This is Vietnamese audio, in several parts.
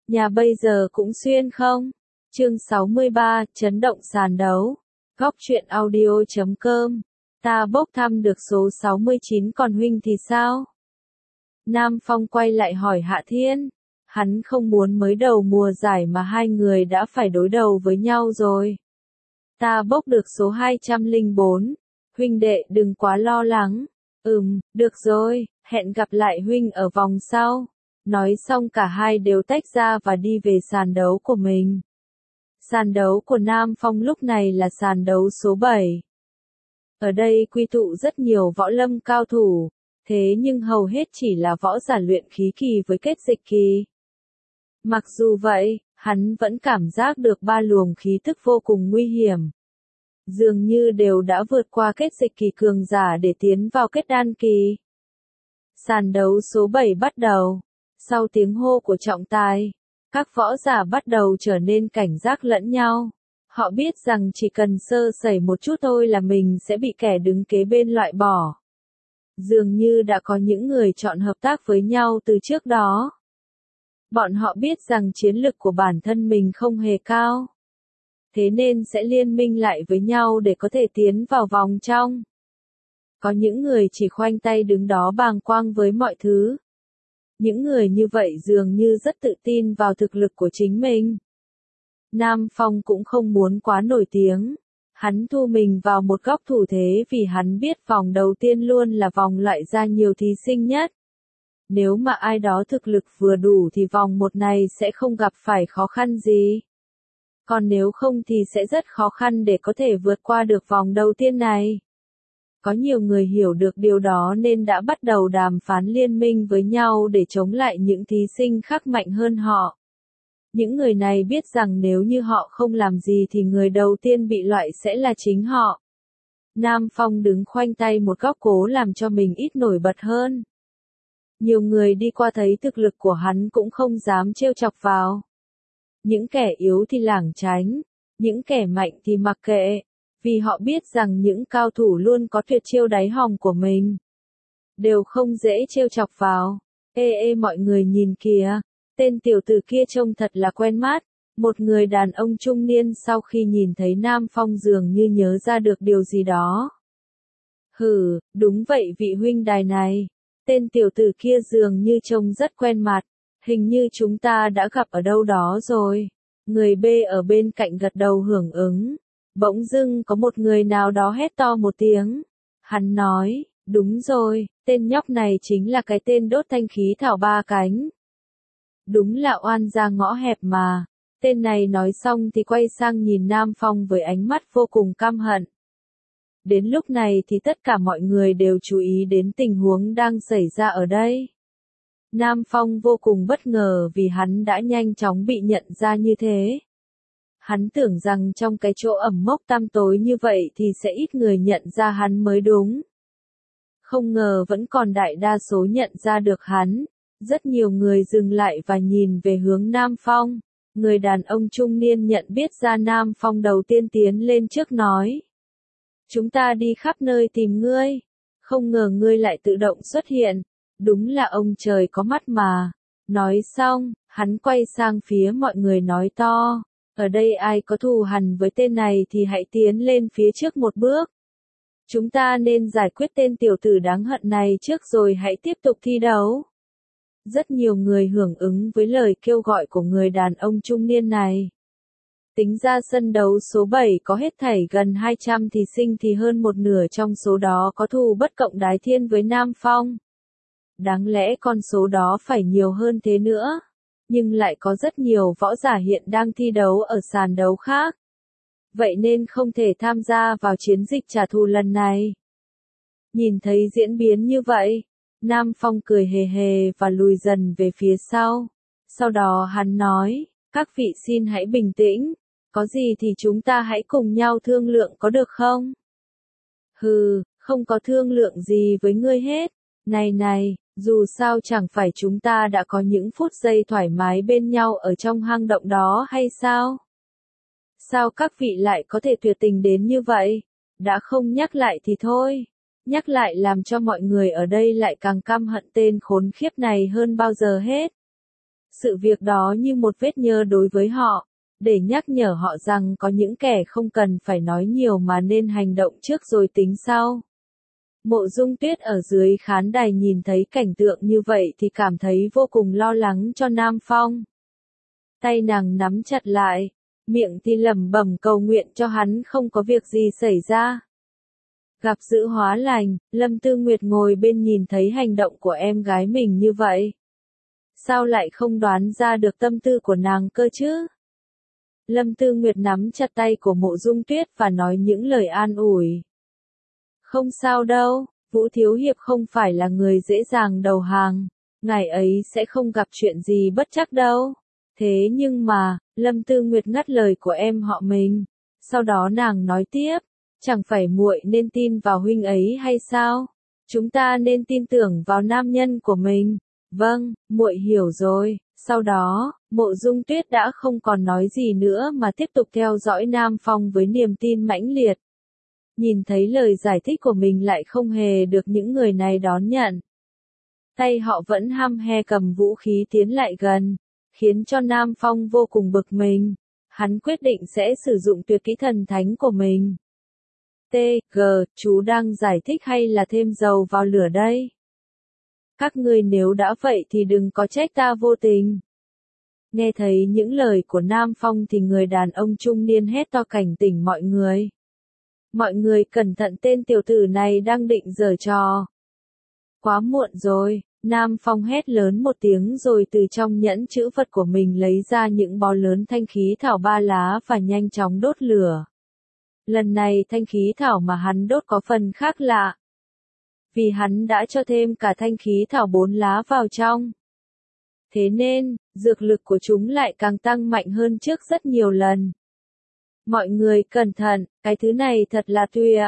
Nhà bây giờ cũng xuyên không? Chương 63, chấn động sàn đấu. Góc truyện audio.com. Ta bốc thăm được số 69 còn huynh thì sao? Nam Phong quay lại hỏi Hạ Thiên. Hắn không muốn mới đầu mùa giải mà hai người đã phải đối đầu với nhau rồi. Ta bốc được số 204. Huynh đệ đừng quá lo lắng. Được rồi, hẹn gặp lại huynh ở vòng sau. Nói xong cả hai đều tách ra và đi về sàn đấu của mình. Sàn đấu của Nam Phong lúc này là sàn đấu số 7. Ở đây quy tụ rất nhiều võ lâm cao thủ, thế nhưng hầu hết chỉ là võ giả luyện khí kỳ với kết dịch kỳ. Mặc dù vậy, hắn vẫn cảm giác được ba luồng khí tức vô cùng nguy hiểm. Dường như đều đã vượt qua kết dịch kỳ cường giả để tiến vào kết đan kỳ. Sàn đấu số 7 bắt đầu. Sau tiếng hô của trọng tài, các võ giả bắt đầu trở nên cảnh giác lẫn nhau. Họ biết rằng chỉ cần sơ sẩy một chút thôi là mình sẽ bị kẻ đứng kế bên loại bỏ. Dường như đã có những người chọn hợp tác với nhau từ trước đó. Bọn họ biết rằng chiến lực của bản thân mình không hề cao. Thế nên sẽ liên minh lại với nhau để có thể tiến vào vòng trong. Có những người chỉ khoanh tay đứng đó bàng quang với mọi thứ. Những người như vậy dường như rất tự tin vào thực lực của chính mình. Nam Phong cũng không muốn quá nổi tiếng. Hắn thu mình vào một góc thủ thế vì hắn biết vòng đầu tiên luôn là vòng loại ra nhiều thí sinh nhất. Nếu mà ai đó thực lực vừa đủ thì vòng một này sẽ không gặp phải khó khăn gì. Còn nếu không thì sẽ rất khó khăn để có thể vượt qua được vòng đầu tiên này. Có nhiều người hiểu được điều đó nên đã bắt đầu đàm phán liên minh với nhau để chống lại những thí sinh khác mạnh hơn họ. Những người này biết rằng nếu như họ không làm gì thì người đầu tiên bị loại sẽ là chính họ. Nam Phong đứng khoanh tay một góc cố làm cho mình ít nổi bật hơn. Nhiều người đi qua thấy thực lực của hắn cũng không dám trêu chọc vào. Những kẻ yếu thì lảng tránh, những kẻ mạnh thì mặc kệ. Vì họ biết rằng những cao thủ luôn có tuyệt chiêu đáy hòm của mình. Đều không dễ trêu chọc vào. Mọi người nhìn kìa. Tên tiểu tử kia trông thật là quen mắt. Một người đàn ông trung niên sau khi nhìn thấy Nam Phong dường như nhớ ra được điều gì đó. Đúng vậy vị huynh đài này. Tên tiểu tử kia dường như trông rất quen mặt. Hình như chúng ta đã gặp ở đâu đó rồi. Người B ở bên cạnh gật đầu hưởng ứng. Bỗng dưng có một người nào đó hét to một tiếng. Hắn nói, đúng rồi, tên nhóc này chính là cái tên đốt thanh khí thảo ba cánh. Đúng là oan gia ngõ hẹp mà. Tên này nói xong thì quay sang nhìn Nam Phong với ánh mắt vô cùng căm hận. Đến lúc này thì tất cả mọi người đều chú ý đến tình huống đang xảy ra ở đây. Nam Phong vô cùng bất ngờ vì hắn đã nhanh chóng bị nhận ra như thế. Hắn tưởng rằng trong cái chỗ ẩm mốc tăm tối như vậy thì sẽ ít người nhận ra hắn mới đúng. Không ngờ vẫn còn đại đa số nhận ra được hắn. Rất nhiều người dừng lại và nhìn về hướng Nam Phong. Người đàn ông trung niên nhận biết ra Nam Phong đầu tiên tiến lên trước nói. Chúng ta đi khắp nơi tìm ngươi. Không ngờ ngươi lại tự động xuất hiện. Đúng là ông trời có mắt mà. Nói xong, hắn quay sang phía mọi người nói to. Ở đây ai có thù hằn với tên này thì hãy tiến lên phía trước một bước. Chúng ta nên giải quyết tên tiểu tử đáng hận này trước rồi hãy tiếp tục thi đấu. Rất nhiều người hưởng ứng với lời kêu gọi của người đàn ông trung niên này. Tính ra sân đấu số 7 có hết thảy gần 200 thí sinh thì hơn một nửa trong số đó có thù bất cộng đái thiên với Nam Phong. Đáng lẽ con số đó phải nhiều hơn thế nữa. Nhưng lại có rất nhiều võ giả hiện đang thi đấu ở sàn đấu khác. Vậy nên không thể tham gia vào chiến dịch trả thù lần này. Nhìn thấy diễn biến như vậy, Nam Phong cười hề hề và lùi dần về phía sau. Sau đó hắn nói, các vị xin hãy bình tĩnh, có gì thì chúng ta hãy cùng nhau thương lượng có được không? Không có thương lượng gì với ngươi hết. Này, dù sao chẳng phải chúng ta đã có những phút giây thoải mái bên nhau ở trong hang động đó hay sao? Sao các vị lại có thể tuyệt tình đến như vậy? Đã không nhắc lại thì thôi. Nhắc lại làm cho mọi người ở đây lại càng căm hận tên khốn khiếp này hơn bao giờ hết. Sự việc đó như một vết nhơ đối với họ, để nhắc nhở họ rằng có những kẻ không cần phải nói nhiều mà nên hành động trước rồi tính sau. Mộ Dung Tuyết ở dưới khán đài nhìn thấy cảnh tượng như vậy thì cảm thấy vô cùng lo lắng cho Nam Phong. Tay nàng nắm chặt lại, miệng thì lẩm bẩm cầu nguyện cho hắn không có việc gì xảy ra. Gặp dữ hóa lành, Lâm Tư Nguyệt ngồi bên nhìn thấy hành động của em gái mình như vậy. Sao lại không đoán ra được tâm tư của nàng cơ chứ? Lâm Tư Nguyệt nắm chặt tay của Mộ Dung Tuyết và nói những lời an ủi. Không sao đâu, Vũ Thiếu Hiệp không phải là người dễ dàng đầu hàng, ngài ấy sẽ không gặp chuyện gì bất trắc đâu. Thế nhưng mà, Lâm Tư Nguyệt ngắt lời của em họ mình, sau đó nàng nói tiếp, chẳng phải muội nên tin vào huynh ấy hay sao? Chúng ta nên tin tưởng vào nam nhân của mình. Vâng, muội hiểu rồi. Sau đó, Mộ Dung Tuyết đã không còn nói gì nữa mà tiếp tục theo dõi Nam Phong với niềm tin mãnh liệt. Nhìn thấy lời giải thích của mình lại không hề được những người này đón nhận. Tay họ vẫn hăm he cầm vũ khí tiến lại gần, khiến cho Nam Phong vô cùng bực mình. Hắn quyết định sẽ sử dụng tuyệt kỹ thần thánh của mình. T.G. Chú đang giải thích hay là thêm dầu vào lửa đây? Các ngươi nếu đã vậy thì đừng có trách ta vô tình. Nghe thấy những lời của Nam Phong thì người đàn ông trung niên hét to cảnh tỉnh mọi người. Mọi người cẩn thận, tên tiểu tử này đang định giở trò. Quá muộn rồi, Nam Phong hét lớn một tiếng rồi từ trong nhẫn chữ vật của mình lấy ra những bó lớn thanh khí thảo 3 lá và nhanh chóng đốt lửa. Lần này thanh khí thảo mà hắn đốt có phần khác lạ. Vì hắn đã cho thêm cả thanh khí thảo 4 lá vào trong. Thế nên, dược lực của chúng lại càng tăng mạnh hơn trước rất nhiều lần. Mọi người cẩn thận, cái thứ này thật là tuyệt.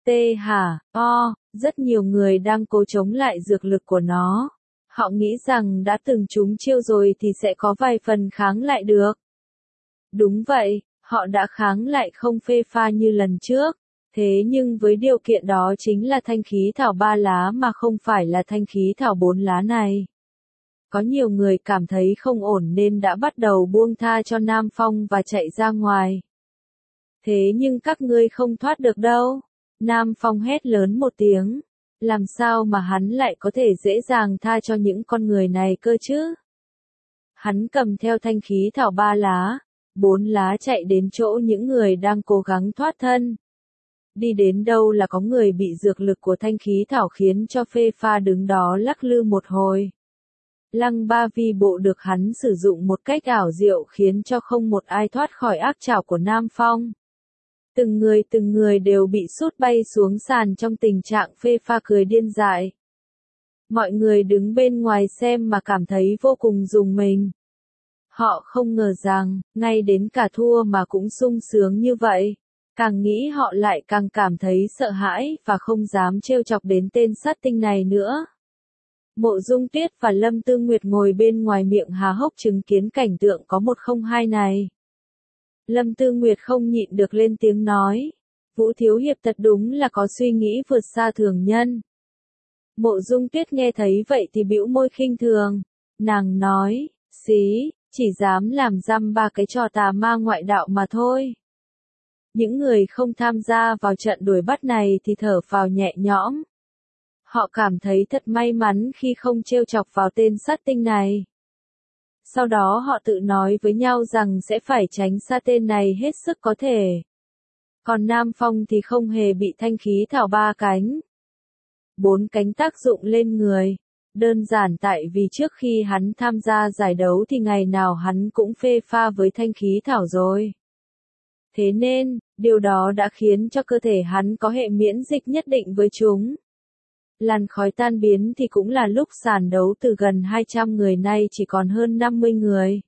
Rất nhiều người đang cố chống lại dược lực của nó. Họ nghĩ rằng đã từng trúng chiêu rồi thì sẽ có vài phần kháng lại được. Đúng vậy, họ đã kháng lại không phê pha như lần trước. Thế nhưng với điều kiện đó chính là thanh khí thảo 3 lá mà không phải là thanh khí thảo 4 lá này. Có nhiều người cảm thấy không ổn nên đã bắt đầu buông tha cho Nam Phong và chạy ra ngoài. Thế nhưng các ngươi không thoát được đâu. Nam Phong hét lớn một tiếng. Làm sao mà hắn lại có thể dễ dàng tha cho những con người này cơ chứ? Hắn cầm theo thanh khí thảo 3 lá, 4 lá chạy đến chỗ những người đang cố gắng thoát thân. Đi đến đâu là có người bị dược lực của thanh khí thảo khiến cho phê pha đứng đó lắc lư một hồi. Lăng Ba Vi Bộ được hắn sử dụng một cách ảo diệu khiến cho không một ai thoát khỏi ác trảo của Nam Phong. Từng người đều bị sút bay xuống sàn trong tình trạng phê pha cười điên dại. Mọi người đứng bên ngoài xem mà cảm thấy vô cùng rùng mình. Họ không ngờ rằng, ngay đến cả thua mà cũng sung sướng như vậy. Càng nghĩ họ lại càng cảm thấy sợ hãi và không dám trêu chọc đến tên sát tinh này nữa. Mộ Dung Tuyết và Lâm Tư Nguyệt ngồi bên ngoài miệng há hốc chứng kiến cảnh tượng có một không hai này. Lâm Tư Nguyệt không nhịn được lên tiếng nói. Vũ Thiếu Hiệp thật đúng là có suy nghĩ vượt xa thường nhân. Mộ Dung Tuyết nghe thấy vậy thì bĩu môi khinh thường. Nàng nói, xí, chỉ dám làm dăm ba cái trò tà ma ngoại đạo mà thôi. Những người không tham gia vào trận đuổi bắt này thì thở phào nhẹ nhõm. Họ cảm thấy thật may mắn khi không trêu chọc vào tên sát tinh này. Sau đó họ tự nói với nhau rằng sẽ phải tránh xa tên này hết sức có thể. Còn Nam Phong thì không hề bị thanh khí thảo 3 cánh. 4 cánh tác dụng lên người. Đơn giản tại vì trước khi hắn tham gia giải đấu thì ngày nào hắn cũng phê pha với thanh khí thảo rồi. Thế nên, điều đó đã khiến cho cơ thể hắn có hệ miễn dịch nhất định với chúng. Làn khói tan biến thì cũng là lúc sàn đấu từ gần 200 người nay chỉ còn hơn 50 người.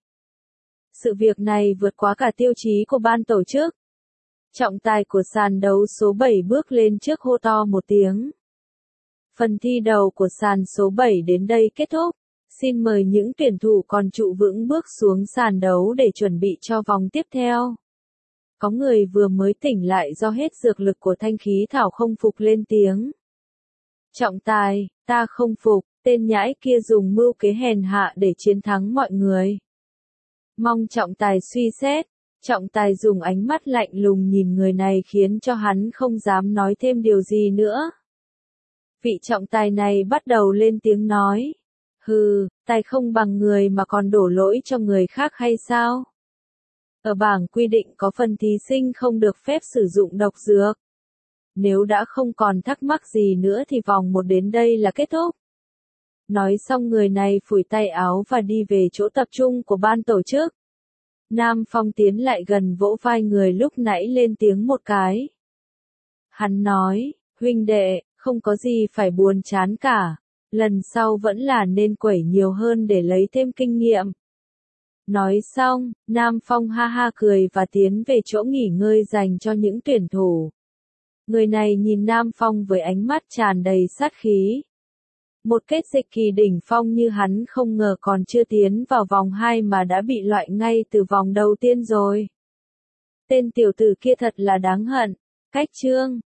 Sự việc này vượt quá cả tiêu chí của ban tổ chức. Trọng tài của sàn đấu số 7 bước lên trước hô to một tiếng. Phần thi đầu của sàn số 7 đến đây kết thúc. Xin mời những tuyển thủ còn trụ vững bước xuống sàn đấu để chuẩn bị cho vòng tiếp theo. Có người vừa mới tỉnh lại do hết dược lực của thanh khí thảo không phục lên tiếng. Trọng tài, ta không phục, tên nhãi kia dùng mưu kế hèn hạ để chiến thắng mọi người. Mong trọng tài suy xét. Trọng tài dùng ánh mắt lạnh lùng nhìn người này khiến cho hắn không dám nói thêm điều gì nữa. Vị trọng tài này bắt đầu lên tiếng nói. Hừ, tài không bằng người mà còn đổ lỗi cho người khác hay sao? Ở bảng quy định có phần thí sinh không được phép sử dụng độc dược. Nếu đã không còn thắc mắc gì nữa thì vòng 1 đến đây là kết thúc. Nói xong người này phủi tay áo và đi về chỗ tập trung của ban tổ chức. Nam Phong tiến lại gần vỗ vai người lúc nãy lên tiếng một cái. Hắn nói, huynh đệ, không có gì phải buồn chán cả. Lần sau vẫn là nên quẩy nhiều hơn để lấy thêm kinh nghiệm. Nói xong, Nam Phong ha ha cười và tiến về chỗ nghỉ ngơi dành cho những tuyển thủ. Người này nhìn Nam Phong với ánh mắt tràn đầy sát khí. Một kết dịch kỳ đỉnh phong như hắn không ngờ còn chưa tiến vào vòng 2 mà đã bị loại ngay từ vòng đầu tiên rồi. Tên tiểu tử kia thật là đáng hận. Cách chương